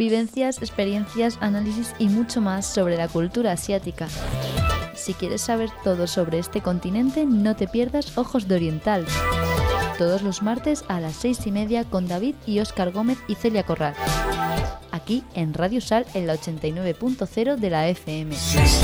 Vivencias, experiencias, análisis y mucho más sobre la cultura asiática. Si quieres saber todo sobre este continente, no te pierdas Ojos de Oriental. Todos los martes a las 6:30 con David y Óscar Gómez y Celia Corral. Aquí en Radio Sal en la 89.0 de la FM.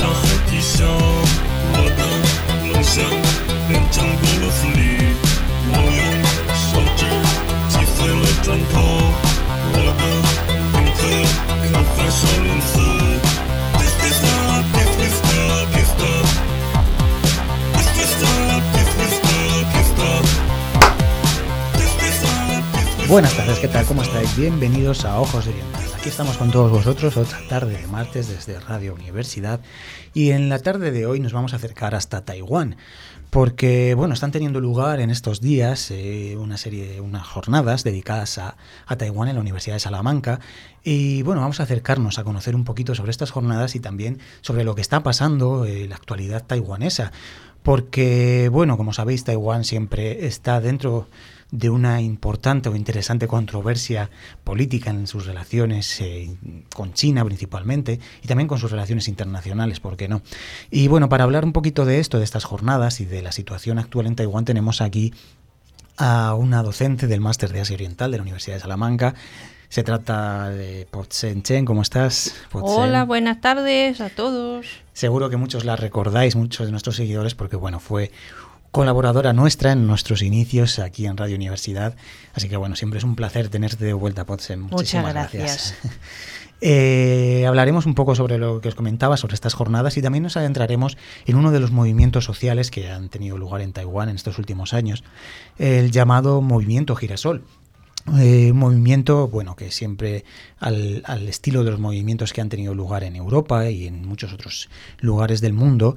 Buenas tardes, ¿qué tal? ¿Cómo estáis? Bienvenidos a Ojos de Oriental. Aquí estamos con todos vosotros otra tarde de martes desde Radio Universidad, y en la tarde de hoy nos vamos a acercar hasta Taiwán, porque bueno, están teniendo lugar en estos días unas jornadas dedicadas a Taiwán en la Universidad de Salamanca, y bueno, vamos a acercarnos a conocer un poquito sobre estas jornadas y también sobre lo que está pasando en la actualidad taiwanesa, porque bueno, como sabéis, Taiwán siempre está dentro de una importante o interesante controversia política en sus relaciones con China principalmente, y también con sus relaciones internacionales, ¿por qué no? Y bueno, para hablar un poquito de esto, de estas jornadas y de la situación actual en Taiwán, tenemos aquí a una docente del Máster de Asia Oriental de la Universidad de Salamanca. Se trata de Po-Tsen Chen. ¿Cómo estás, Po-Tsen? Hola, buenas tardes a todos. Seguro que muchos la recordáis, muchos de nuestros seguidores, porque bueno, fue colaboradora nuestra en nuestros inicios aquí en Radio Universidad. Así que bueno, siempre es un placer tenerte de vuelta, Po-Tsen. Muchísimas gracias. Hablaremos un poco sobre lo que os comentaba, sobre estas jornadas, y también nos adentraremos en uno de los movimientos sociales que han tenido lugar en Taiwán en estos últimos años, el llamado Movimiento Girasol. Un movimiento, bueno, que siempre al estilo de los movimientos que han tenido lugar en Europa y en muchos otros lugares del mundo,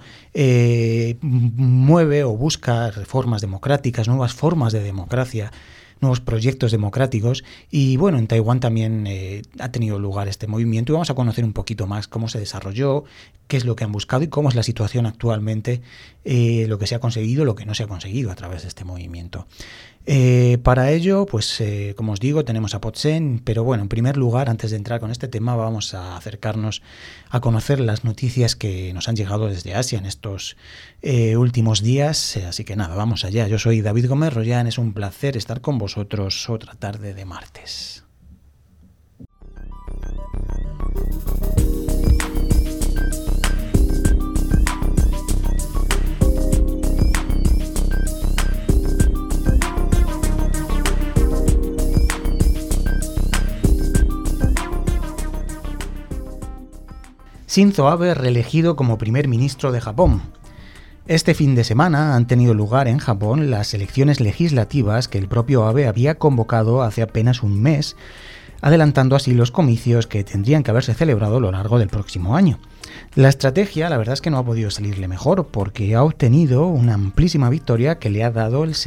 mueve o busca reformas democráticas, nuevas formas de democracia, nuevos proyectos democráticos, y bueno, en Taiwán también ha tenido lugar este movimiento, y vamos a conocer un poquito más cómo se desarrolló, qué es lo que han buscado y cómo es la situación actualmente, lo que se ha conseguido, lo que no se ha conseguido a través de este movimiento. Para ello, pues como os digo, tenemos a Po-Tsen, pero bueno, en primer lugar, antes de entrar con este tema, vamos a acercarnos a conocer las noticias que nos han llegado desde Asia en estos últimos días, así que nada, vamos allá. Yo soy David Gómez Rollán, es un placer estar con vosotros otra tarde de martes. Shinzo Abe reelegido como primer ministro de Japón. Este fin de semana han tenido lugar en Japón las elecciones legislativas que el propio Abe había convocado hace apenas un mes, adelantando así los comicios que tendrían que haberse celebrado a lo largo del próximo año. La estrategia, la verdad es que no ha podido salirle mejor, porque ha obtenido una amplísima victoria que le ha dado el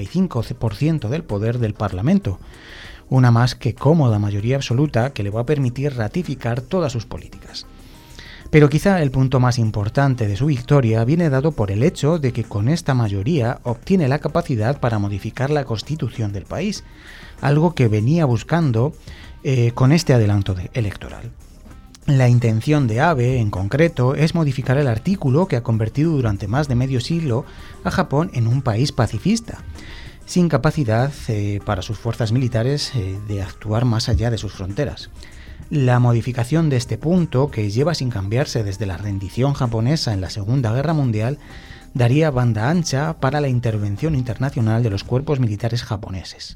75% del poder del Parlamento, una más que cómoda mayoría absoluta que le va a permitir ratificar todas sus políticas. Pero quizá el punto más importante de su victoria viene dado por el hecho de que con esta mayoría obtiene la capacidad para modificar la constitución del país, algo que venía buscando con este adelanto electoral. La intención de Abe, en concreto, es modificar el artículo que ha convertido durante más de medio siglo a Japón en un país pacifista, sin capacidad para sus fuerzas militares de actuar más allá de sus fronteras. La modificación de este punto, que lleva sin cambiarse desde la rendición japonesa en la Segunda Guerra Mundial, daría banda ancha para la intervención internacional de los cuerpos militares japoneses.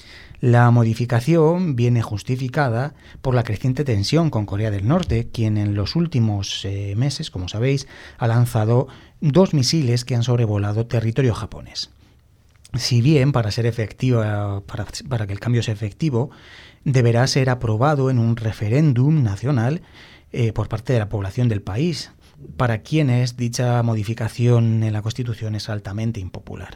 La modificación viene justificada por la creciente tensión con Corea del Norte, quien en los últimos meses, como sabéis, ha lanzado 2 misiles que han sobrevolado territorio japonés. Si bien para ser efectiva, para que el cambio sea efectivo, deberá ser aprobado en un referéndum nacional por parte de la población del país, para quienes dicha modificación en la Constitución es altamente impopular.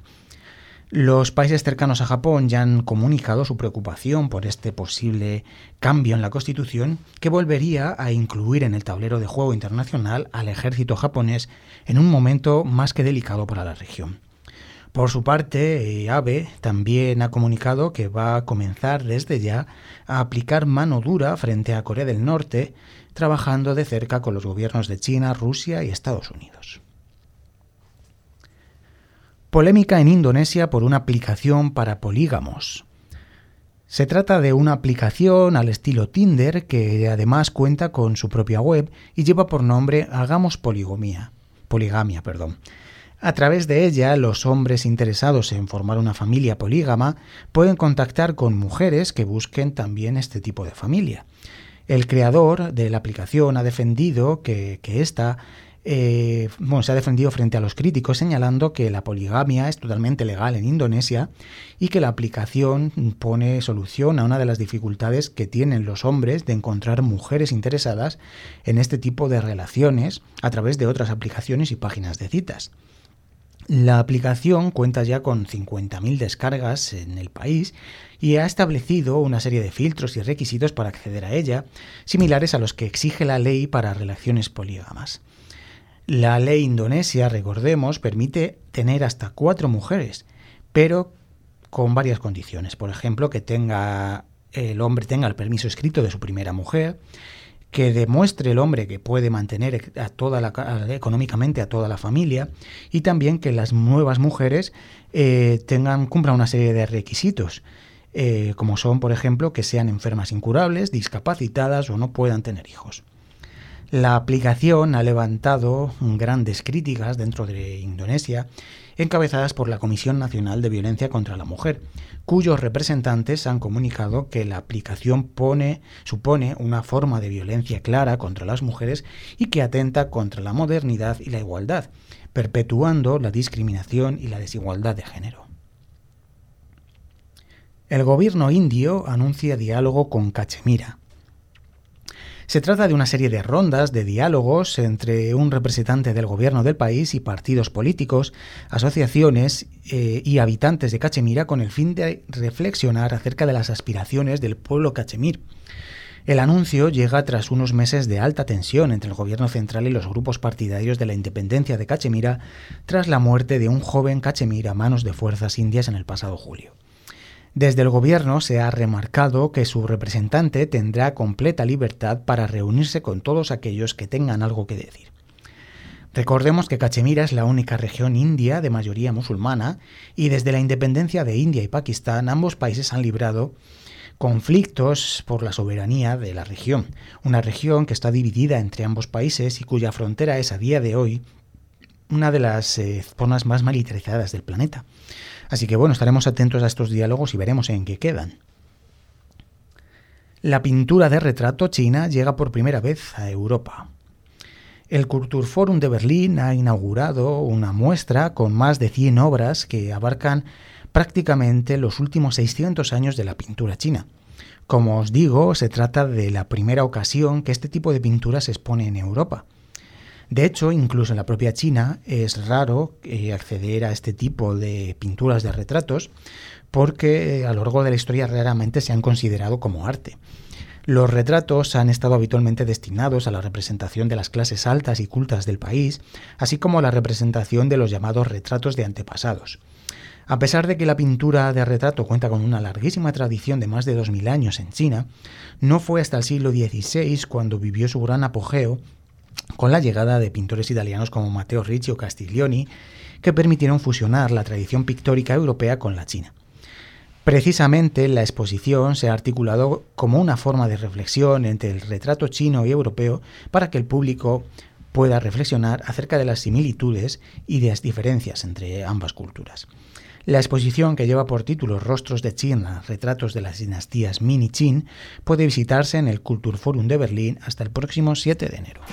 Los países cercanos a Japón ya han comunicado su preocupación por este posible cambio en la Constitución, que volvería a incluir en el tablero de juego internacional al ejército japonés en un momento más que delicado para la región. Por su parte, Abe también ha comunicado que va a comenzar desde ya a aplicar mano dura frente a Corea del Norte, trabajando de cerca con los gobiernos de China, Rusia y Estados Unidos. Polémica en Indonesia por una aplicación para polígamos. Se trata de una aplicación al estilo Tinder que además cuenta con su propia web y lleva por nombre Hagamos Poligamia. A través de ella, los hombres interesados en formar una familia polígama pueden contactar con mujeres que busquen también este tipo de familia. El creador de la aplicación ha defendido que esta se ha defendido frente a los críticos, señalando que la poligamia es totalmente legal en Indonesia y que la aplicación pone solución a una de las dificultades que tienen los hombres de encontrar mujeres interesadas en este tipo de relaciones a través de otras aplicaciones y páginas de citas. La aplicación cuenta ya con 50.000 descargas en el país y ha establecido una serie de filtros y requisitos para acceder a ella, similares a los que exige la ley para relaciones polígamas. La ley indonesia, recordemos, permite tener hasta 4 mujeres, pero con varias condiciones. Por ejemplo, que el hombre tenga el permiso escrito de su primera mujer, que demuestre el hombre que puede mantener económicamente a toda la familia y también que las nuevas mujeres cumplan una serie de requisitos, como son, por ejemplo, que sean enfermas incurables, discapacitadas o no puedan tener hijos. La aplicación ha levantado grandes críticas dentro de Indonesia, encabezadas por la Comisión Nacional de Violencia contra la Mujer, cuyos representantes han comunicado que la aplicación supone una forma de violencia clara contra las mujeres y que atenta contra la modernidad y la igualdad, perpetuando la discriminación y la desigualdad de género. El gobierno indio anuncia diálogo con Cachemira. Se trata de una serie de rondas de diálogos entre un representante del gobierno del país y partidos políticos, asociaciones y habitantes de Cachemira con el fin de reflexionar acerca de las aspiraciones del pueblo cachemir. El anuncio llega tras unos meses de alta tensión entre el gobierno central y los grupos partidarios de la independencia de Cachemira tras la muerte de un joven cachemir a manos de fuerzas indias en el pasado julio. Desde el gobierno se ha remarcado que su representante tendrá completa libertad para reunirse con todos aquellos que tengan algo que decir. Recordemos que Cachemira es la única región india de mayoría musulmana y desde la independencia de India y Pakistán ambos países han librado conflictos por la soberanía de la región, una región que está dividida entre ambos países y cuya frontera es a día de hoy una de las zonas más militarizadas del planeta. Así que estaremos atentos a estos diálogos y veremos en qué quedan. La pintura de retrato china llega por primera vez a Europa. El Kulturforum de Berlín ha inaugurado una muestra con más de 100 obras que abarcan prácticamente los últimos 600 años de la pintura china. Como os digo, se trata de la primera ocasión que este tipo de pintura se expone en Europa. De hecho, incluso en la propia China es raro acceder a este tipo de pinturas de retratos porque a lo largo de la historia raramente se han considerado como arte. Los retratos han estado habitualmente destinados a la representación de las clases altas y cultas del país, así como a la representación de los llamados retratos de antepasados. A pesar de que la pintura de retrato cuenta con una larguísima tradición de más de 2000 años en China, no fue hasta el siglo XVI cuando vivió su gran apogeo con la llegada de pintores italianos como Matteo Ricci o Castiglioni, que permitieron fusionar la tradición pictórica europea con la china. Precisamente la exposición se ha articulado como una forma de reflexión entre el retrato chino y europeo para que el público pueda reflexionar acerca de las similitudes y de las diferencias entre ambas culturas. La exposición, que lleva por título Rostros de China, retratos de las dinastías Ming y Qin, puede visitarse en el Kulturforum de Berlín hasta el próximo 7 de enero.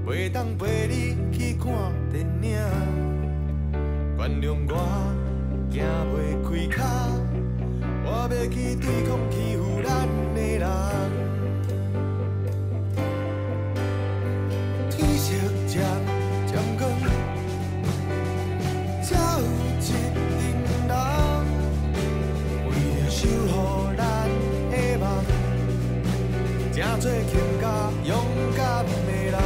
袂当陪你去看电影，原谅我行袂开脚，我要去对抗欺负咱的人。天色渐渐光，才有一群人为着守护咱的梦，正做更加勇敢的人。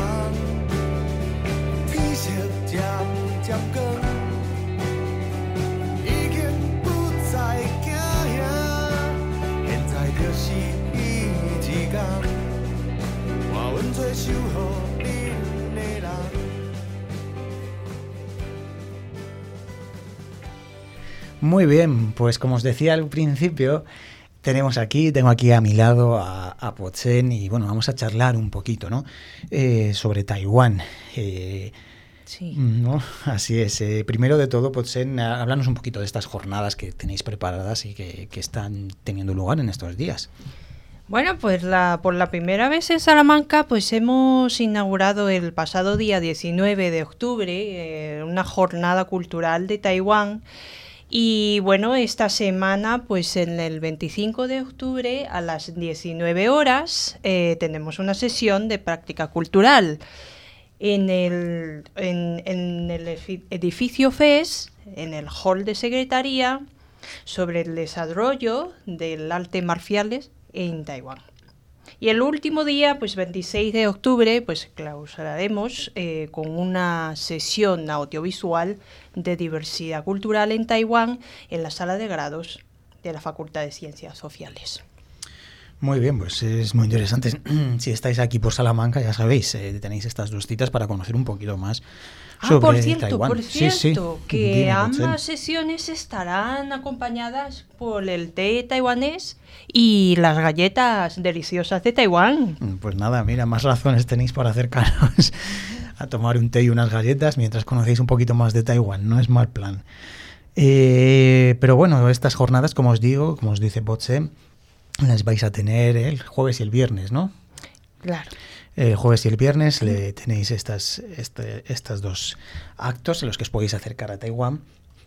天色渐渐光，已经不再惊吓，现在就是一天，换阮做守护恁的人。 Muy bien, pues como os decía al principio, tengo aquí a mi lado a Potzen y bueno, vamos a charlar un poquito, ¿no? Sobre Taiwán. Sí. ¿No? Así es. Primero de todo, Potzen, háblanos un poquito de estas jornadas que tenéis preparadas y que están teniendo lugar en estos días. Bueno, pues por la primera vez en Salamanca pues hemos inaugurado el pasado día 19 de octubre una jornada cultural de Taiwán. Y bueno, esta semana, pues en el 25 de octubre a las 19 horas tenemos una sesión de práctica cultural en el edificio FES, en el hall de secretaría, sobre el desarrollo del arte marciales en Taiwán. Y el último día, pues 26 de octubre, pues clausuraremos con una sesión audiovisual de diversidad cultural en Taiwán en la sala de grados de la Facultad de Ciencias Sociales. Muy bien, pues es muy interesante. Si estáis aquí por Salamanca, ya sabéis, tenéis estas dos citas para conocer un poquito más sobre Taiwán. Por cierto, sí. que Dime, ambas sesiones estarán acompañadas por el té taiwanés y las galletas deliciosas de Taiwán. Pues nada, mira, más razones tenéis para acercaros a tomar un té y unas galletas mientras conocéis un poquito más de Taiwán, no es mal plan. Pero bueno, estas jornadas, como os digo, como os dice Botse, las vais a tener el jueves y el viernes, ¿no? Claro. El jueves y el viernes le tenéis estas dos actos en los que os podéis acercar a Taiwán.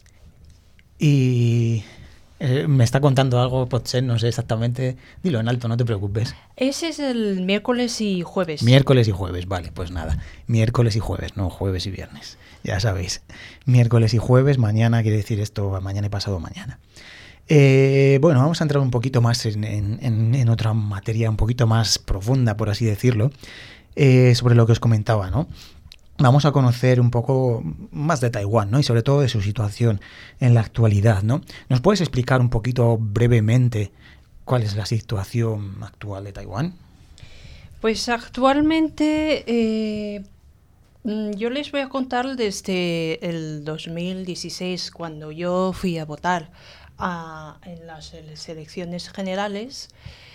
Y me está contando algo, Potsen, no sé exactamente. Dilo en alto, no te preocupes. Ese es el miércoles y jueves. Miércoles y jueves, vale, pues nada. Miércoles y jueves, no jueves y viernes. Ya sabéis. Miércoles y jueves, mañana quiere decir esto, mañana y pasado mañana. Bueno, vamos a entrar un poquito más en otra materia un poquito más profunda, por así decirlo, sobre lo que os comentaba, ¿no? Vamos a conocer un poco más de Taiwán, ¿no? Y sobre todo de su situación en la actualidad, ¿no? ¿Nos puedes explicar un poquito brevemente cuál es la situación actual de Taiwán? Pues actualmente yo les voy a contar desde el 2016, cuando yo fui a votar en las elecciones generales,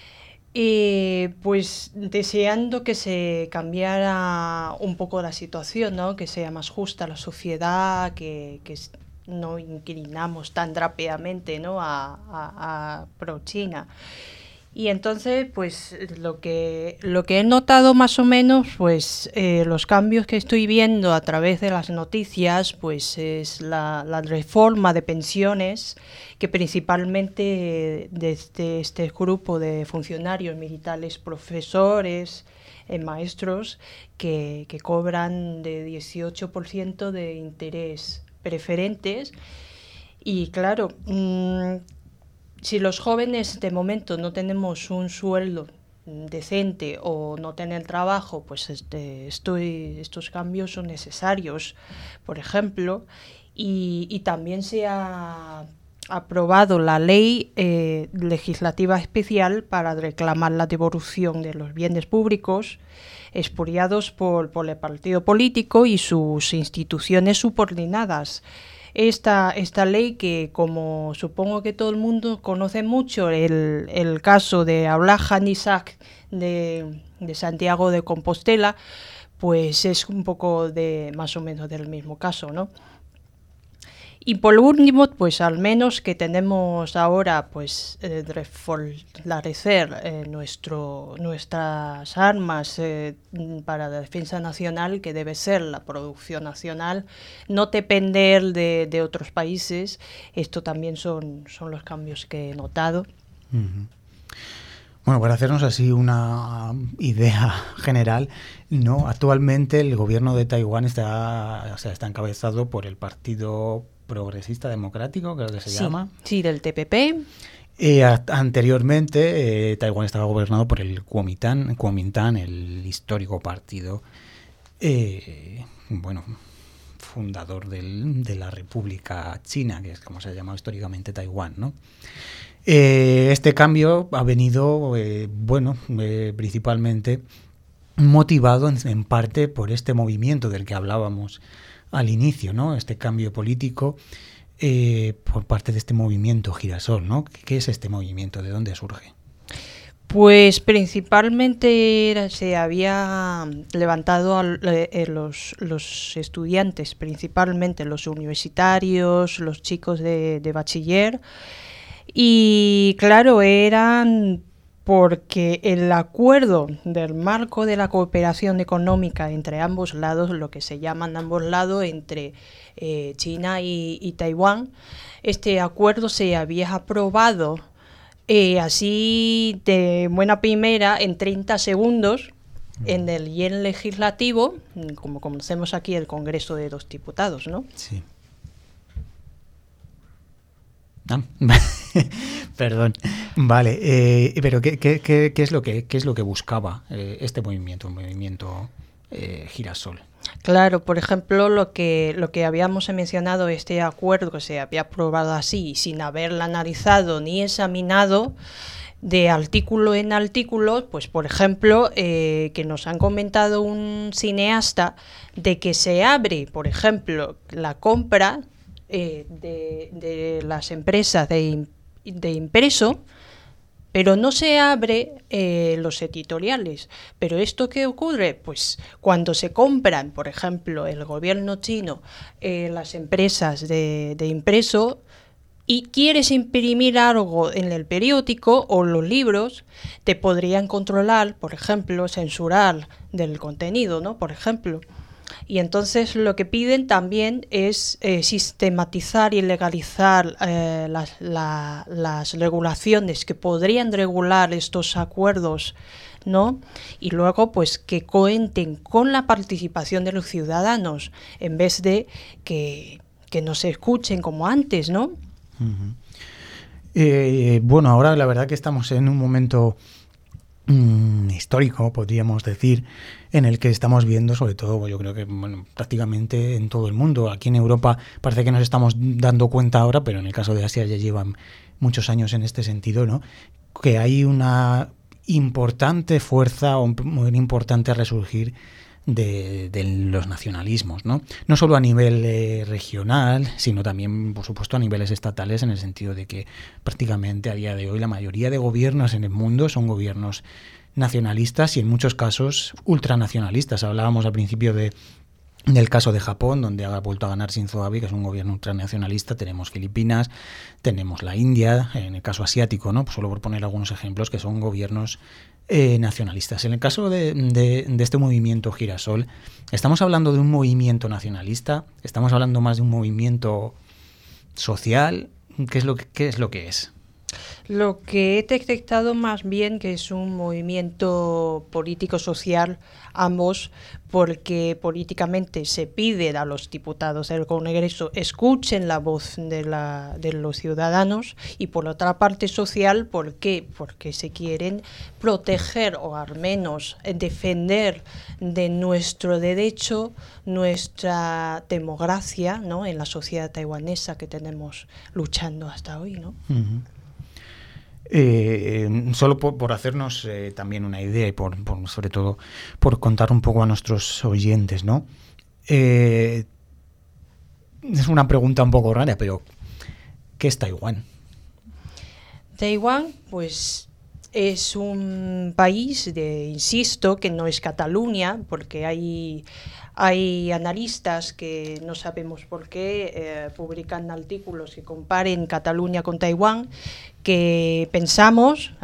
pues deseando que se cambiara un poco la situación, ¿no? Que sea más justa la sociedad, que no inclinamos tan rápidamente, ¿no? a pro-China. Y entonces, pues lo que he notado más o menos, pues los cambios que estoy viendo a través de las noticias, pues es la reforma de pensiones, que principalmente desde este grupo de funcionarios militares, profesores, maestros, que cobran de 18% de interés preferentes. Y claro, si los jóvenes de momento no tenemos un sueldo decente o no tener trabajo, pues estos cambios son necesarios, por ejemplo. Y también se ha aprobado la ley legislativa especial para reclamar la devolución de los bienes públicos expoliados por el partido político y sus instituciones subordinadas. Esta ley, que como supongo que todo el mundo conoce mucho, el caso de Ablaja Nisak de Santiago de Compostela, pues es un poco más o menos del mismo caso, ¿no? Y por último, pues al menos que tenemos ahora, pues fortalecer nuestras armas para la defensa nacional, que debe ser la producción nacional, no depender de otros países. Esto también son los cambios que he notado. Uh-huh. Bueno, para hacernos así una idea general, ¿no? Actualmente el gobierno de Taiwán está encabezado por el Partido Progresista Democrático, creo que se llama. Sí, del TPP. Anteriormente, Taiwán estaba gobernado por el Kuomintang, el histórico partido, fundador de la República China, que es como se ha llamado históricamente Taiwán, ¿no? Este cambio ha venido, principalmente motivado en parte por este movimiento del que hablábamos al inicio, ¿no? Este cambio político por parte de este movimiento Girasol, ¿no? ¿Qué es este movimiento? ¿De dónde surge? Pues principalmente se había levantado los estudiantes, principalmente los universitarios, los chicos de bachiller. Y claro, eran porque el acuerdo del marco de la cooperación económica entre ambos lados, lo que se llaman ambos lados, entre China y Taiwán, este acuerdo se había aprobado así de buena primera en 30 segundos en el yen legislativo, como conocemos aquí el Congreso de los Diputados, ¿no? Sí. Perdón. Vale, pero ¿qué es lo que buscaba este movimiento, el movimiento Girasol? Claro, por ejemplo, lo que habíamos mencionado, este acuerdo que se había aprobado así, sin haberlo analizado ni examinado de artículo en artículo, pues por ejemplo, que nos han comentado un cineasta de que se abre, por ejemplo, la compra de las empresas de impreso, pero no se abre los editoriales. ¿Pero esto qué ocurre? Pues cuando se compran, por ejemplo, el gobierno chino, las empresas de impreso, y quieres imprimir algo en el periódico o los libros, te podrían controlar, por ejemplo, censurar del contenido, ¿no? Por ejemplo. Y entonces lo que piden también es sistematizar y legalizar las regulaciones que podrían regular estos acuerdos, ¿no? Y luego pues que cuenten con la participación de los ciudadanos en vez de que nos escuchen como antes, ¿no? Bueno, ahora la verdad que estamos en un momento histórico, podríamos decir, en el que estamos viendo, sobre todo, yo creo que prácticamente en todo el mundo. Aquí en Europa parece que nos estamos dando cuenta ahora, pero en el caso de Asia ya llevan muchos años en este sentido, ¿no? Que hay una importante fuerza, un importante resurgir de los nacionalismos, ¿no? No solo a nivel regional, sino también, por supuesto, a niveles estatales, en el sentido de que prácticamente a día de hoy la mayoría de gobiernos en el mundo son gobiernos nacionalistas y en muchos casos ultranacionalistas. Hablábamos al principio del caso de Japón, donde ha vuelto a ganar Shinzo Abe, que es un gobierno ultranacionalista. Tenemos Filipinas, tenemos la India, en el caso asiático, ¿no? Pues solo por poner algunos ejemplos, que son gobiernos nacionalistas. En el caso de este movimiento Girasol, ¿estamos hablando de un movimiento nacionalista? ¿Estamos hablando más de un movimiento social? ¿Qué es lo que es? Lo que he detectado más bien que es un movimiento político-social, ambos, porque políticamente se pide a los diputados del Congreso escuchen la voz de los ciudadanos, y por otra parte social, ¿por qué? Porque se quieren proteger o al menos defender de nuestro derecho, nuestra democracia, ¿no? En la sociedad taiwanesa que tenemos luchando hasta hoy, ¿no? Uh-huh. Solo por hacernos también una idea y sobre todo por contar un poco a nuestros oyentes, ¿no? Es una pregunta un poco rara, pero ¿qué es Taiwán? Taiwán, pues es un país, insisto, que no es Cataluña, porque hay Hay analistas que no sabemos por qué publican artículos que comparen Cataluña con Taiwán, que pensamos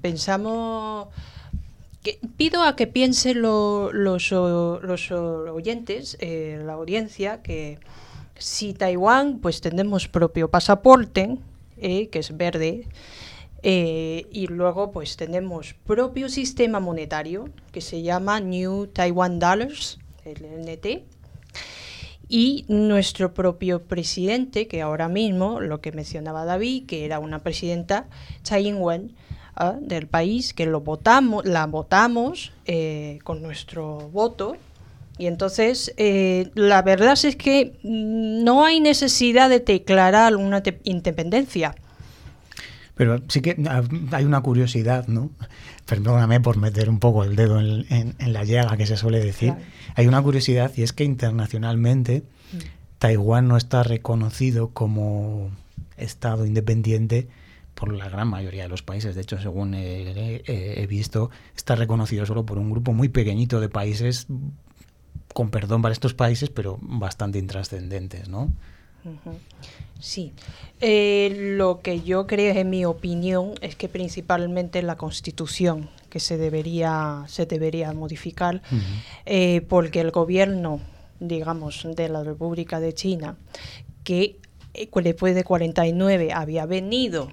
que pido a que piensen los oyentes, la audiencia, que si Taiwán, pues tenemos propio pasaporte, que es verde, y luego pues tenemos propio sistema monetario que se llama New Taiwan Dollars, el NT, y nuestro propio presidente, que ahora mismo, lo que mencionaba David, que era una presidenta, Tsai Ing-wen, del país, que la votamos con nuestro voto. Y entonces, la verdad es que no hay necesidad de declarar una independencia. Pero sí que hay una curiosidad, ¿no? Perdóname por meter un poco el dedo en la llaga, que se suele decir. Claro. Hay una curiosidad, y es que internacionalmente Taiwán no está reconocido como Estado independiente por la gran mayoría de los países. De hecho, según he visto, está reconocido solo por un grupo muy pequeñito de países, con perdón para estos países, pero bastante intrascendentes, ¿no? Sí. Lo que yo creo, en mi opinión, es que principalmente la Constitución que se debería modificar, porque el gobierno, digamos, de la República de China, que después de 49 había venido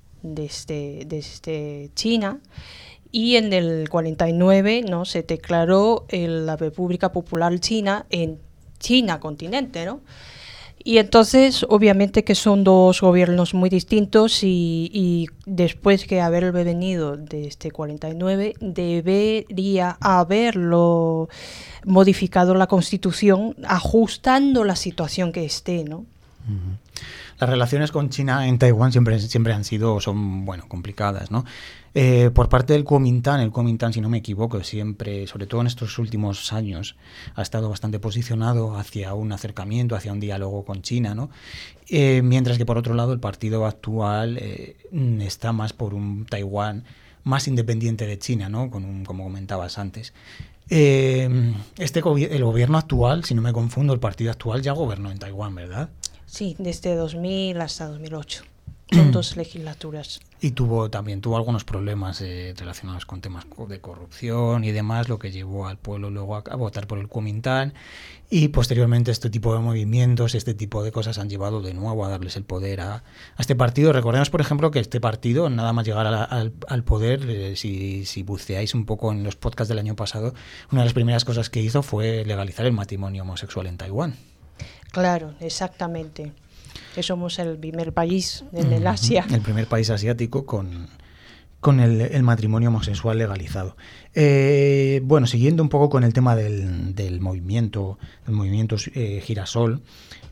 desde China, y en el 49 no se declaró la República Popular China en China continente, ¿no? Y entonces, obviamente que son dos gobiernos muy distintos, y después que haber venido desde 49, debería haberlo modificado la Constitución, ajustando la situación que esté, ¿no? Las relaciones con China en Taiwán siempre han sido, son, bueno, complicadas, ¿no? Por parte del Kuomintang, el Kuomintang, si no me equivoco, siempre, sobre todo en estos últimos años, ha estado bastante posicionado hacia un acercamiento, hacia un diálogo con China, ¿no? Mientras que, por otro lado, el partido actual está más por un Taiwán más independiente de China, ¿no? Como comentabas antes. El gobierno actual, si no me confundo, el partido actual ya gobernó en Taiwán, ¿verdad? Sí, desde 2000 hasta 2008. Son 2 legislaturas. Y tuvo algunos problemas relacionados con temas de corrupción y demás, lo que llevó al pueblo luego a votar por el Kuomintang, y posteriormente este tipo de movimientos, este tipo de cosas han llevado de nuevo a darles el poder a este partido. Recordemos, por ejemplo, que este partido, nada más llegar al poder, si buceáis un poco en los podcasts del año pasado, una de las primeras cosas que hizo fue legalizar el matrimonio homosexual en Taiwán. Claro, exactamente. Que somos el primer país en Asia. El primer país asiático con el matrimonio homosexual legalizado. Bueno, siguiendo un poco con el tema del movimiento Girasol,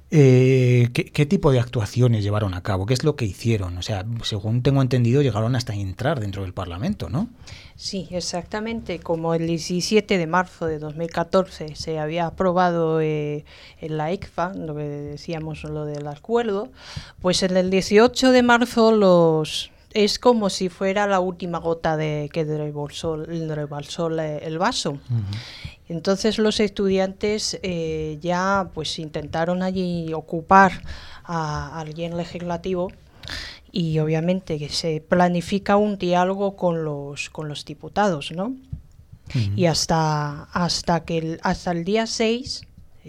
¿qué tipo de actuaciones llevaron a cabo? ¿Qué es lo que hicieron? O sea, según tengo entendido, llegaron hasta entrar dentro del Parlamento, ¿no? Sí, exactamente. Como el 17 de marzo de 2014 se había aprobado en la ECFA, lo que decíamos, lo del acuerdo, pues en el 18 de marzo es como si fuera la última gota que rebalsó el vaso. Entonces los estudiantes ya pues intentaron allí ocupar a alguien legislativo, y obviamente que se planifica un diálogo con los diputados, ¿no? Y hasta el día 6,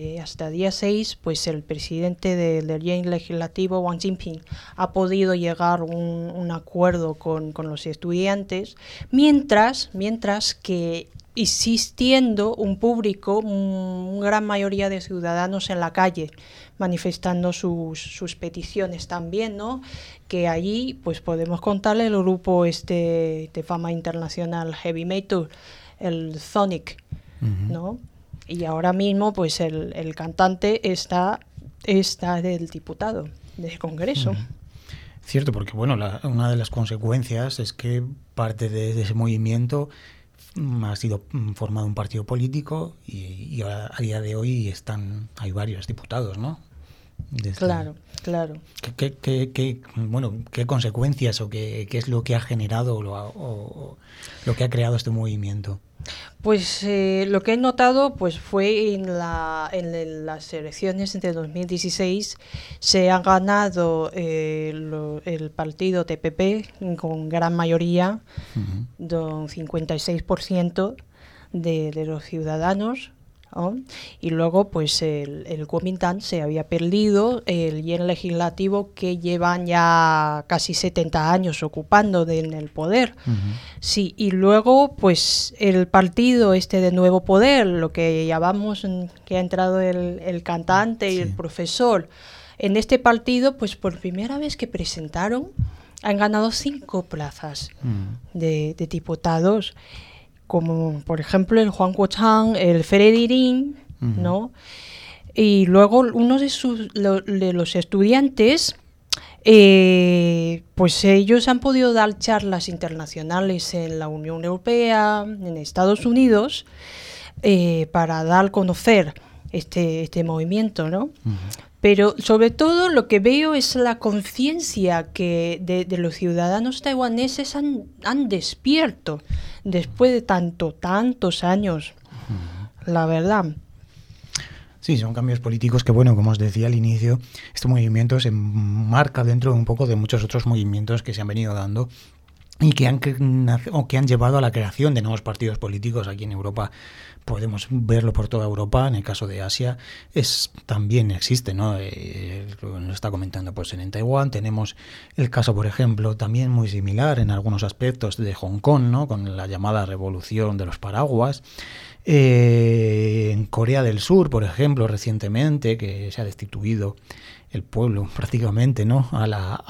pues el presidente del legislativo, Wang Jinping, ha podido llegar a un acuerdo con los estudiantes, mientras que existiendo un público, una gran mayoría de ciudadanos en la calle manifestando sus peticiones también, ¿no? Que allí pues podemos contarle el grupo de fama internacional heavy metal, el Sonic, ¿no? Y ahora mismo pues el cantante está del diputado del Congreso. Cierto, porque bueno, una de las consecuencias es que parte de ese movimiento ha sido formado un partido político, y ahora, a día de hoy hay varios diputados, ¿no? Claro. ¿Qué consecuencias o qué es lo que ha generado o lo que ha creado este movimiento? Pues lo que he notado pues fue en las elecciones de 2016 se ha ganado el partido TPP con gran mayoría, de un 56% de los ciudadanos, ¿no? Y luego pues el Kuomintang se había perdido, el yen legislativo que llevan ya casi 70 años ocupando en el poder. Sí, y luego pues el partido de Nuevo Poder, lo que llamamos, que ha entrado el cantante y el profesor, en este partido pues por primera vez que presentaron han ganado 5 plazas de diputados, como por ejemplo el Huang Kuo-chang, el Freddy Lin, ¿no? Y luego uno de los estudiantes, pues ellos han podido dar charlas internacionales en la Unión Europea, en Estados Unidos, para dar a conocer este movimiento, ¿no? Pero sobre todo lo que veo es la conciencia que de los ciudadanos taiwaneses han despierto después de tantos años, la verdad. Sí, son cambios políticos que, bueno, como os decía al inicio, este movimiento se enmarca dentro de un poco de muchos otros movimientos que se han venido dando y que han llevado a la creación de nuevos partidos políticos aquí en Europa. Podemos verlo por toda Europa. En el caso de Asia también existe, ¿no? Nos está comentando pues en Taiwán. Tenemos el caso, por ejemplo, también muy similar en algunos aspectos de Hong Kong, ¿no? Con la llamada revolución de los paraguas. En Corea del Sur, por ejemplo, recientemente, que se ha destituido el pueblo prácticamente, ¿no? A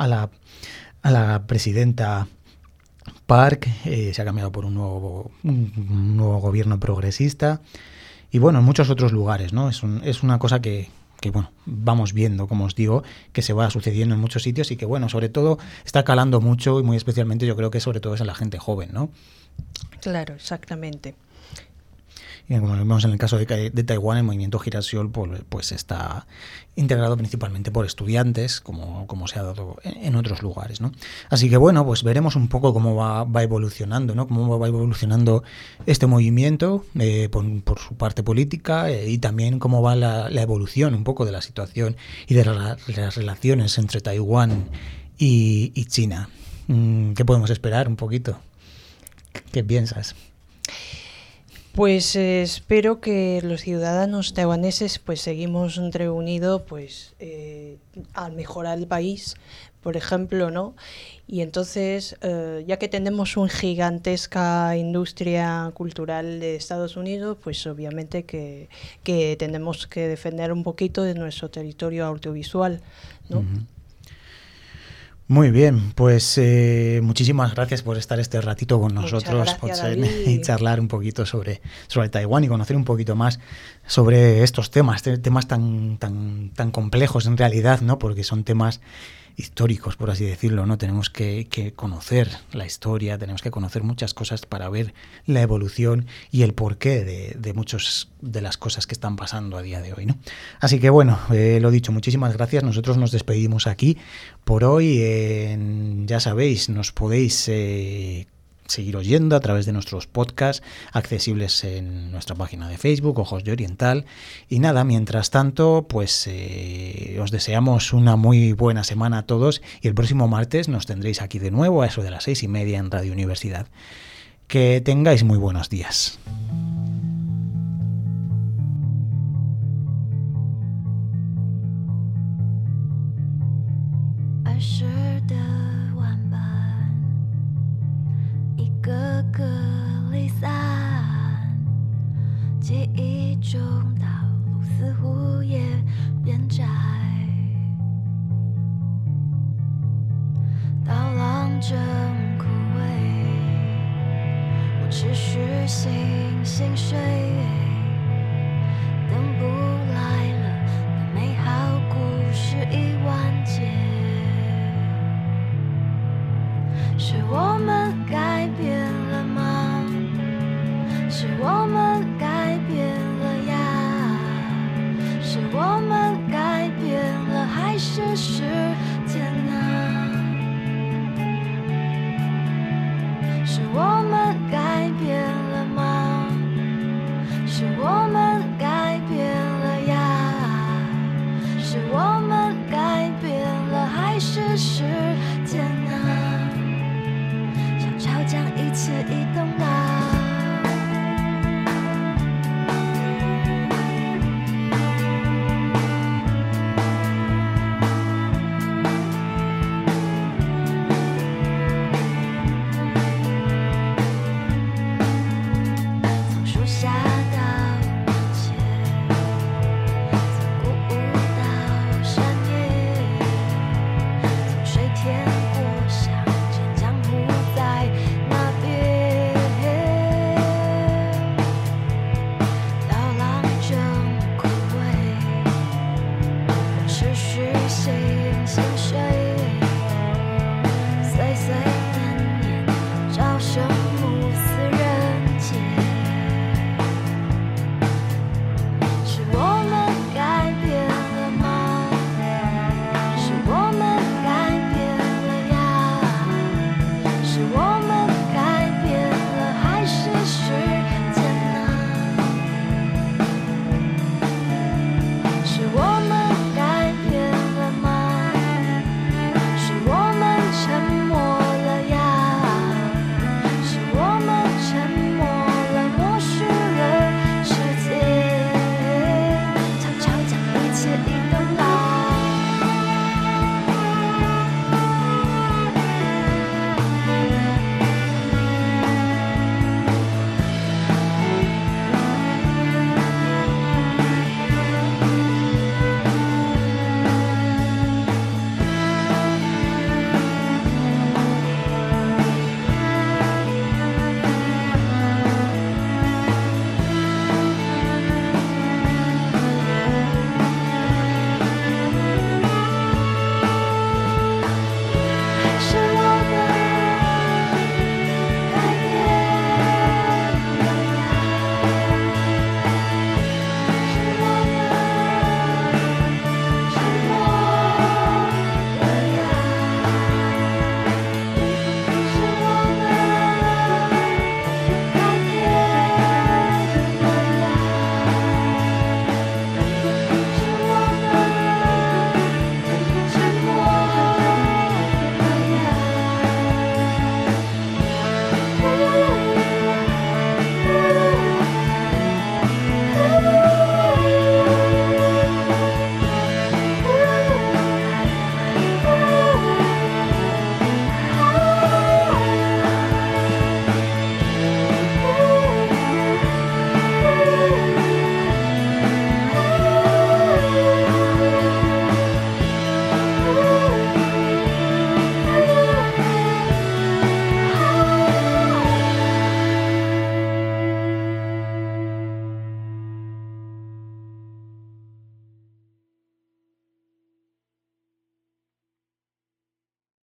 la presidenta Park, se ha cambiado por un nuevo gobierno progresista, y bueno, en muchos otros lugares, ¿no? Es una cosa que bueno, vamos viendo, como os digo, que se va sucediendo en muchos sitios y que, bueno, sobre todo está calando mucho, y muy especialmente yo creo que sobre todo es en la gente joven, ¿no? Claro, exactamente. Y como vemos en el caso de Taiwán, el movimiento Girasol pues está integrado principalmente por estudiantes, como se ha dado en otros lugares, ¿no? Así que bueno, pues veremos un poco cómo va evolucionando, ¿no? Cómo va evolucionando este movimiento por su parte política, y también cómo va la evolución un poco de la situación y de las relaciones entre Taiwán y China. ¿Qué podemos esperar un poquito? ¿Qué piensas? Pues espero que los ciudadanos taiwaneses pues seguimos reunidos pues al mejorar el país, por ejemplo, ¿no? Y entonces, ya que tenemos una gigantesca industria cultural de Estados Unidos, pues obviamente que tenemos que defender un poquito de nuestro territorio audiovisual, ¿no? Uh-huh. Muy bien, pues muchísimas gracias por estar este ratito con nosotros, y charlar un poquito sobre Taiwán y conocer un poquito más sobre estos temas tan complejos en realidad, ¿no? Porque son temas históricos, por así decirlo, ¿no? Tenemos que conocer la historia, tenemos que conocer muchas cosas para ver la evolución y el porqué de muchas de las cosas que están pasando a día de hoy, ¿no? Así que bueno, lo dicho, muchísimas gracias. Nosotros nos despedimos aquí por hoy. Ya sabéis, nos podéis seguir oyendo a través de nuestros podcasts accesibles en nuestra página de Facebook, Ojos de Oriental. Y nada, mientras tanto, pues os deseamos una muy buena semana a todos, y el próximo martes nos tendréis aquí de nuevo a eso de las 6:30 en Radio Universidad. Que tengáis muy buenos días. 是我们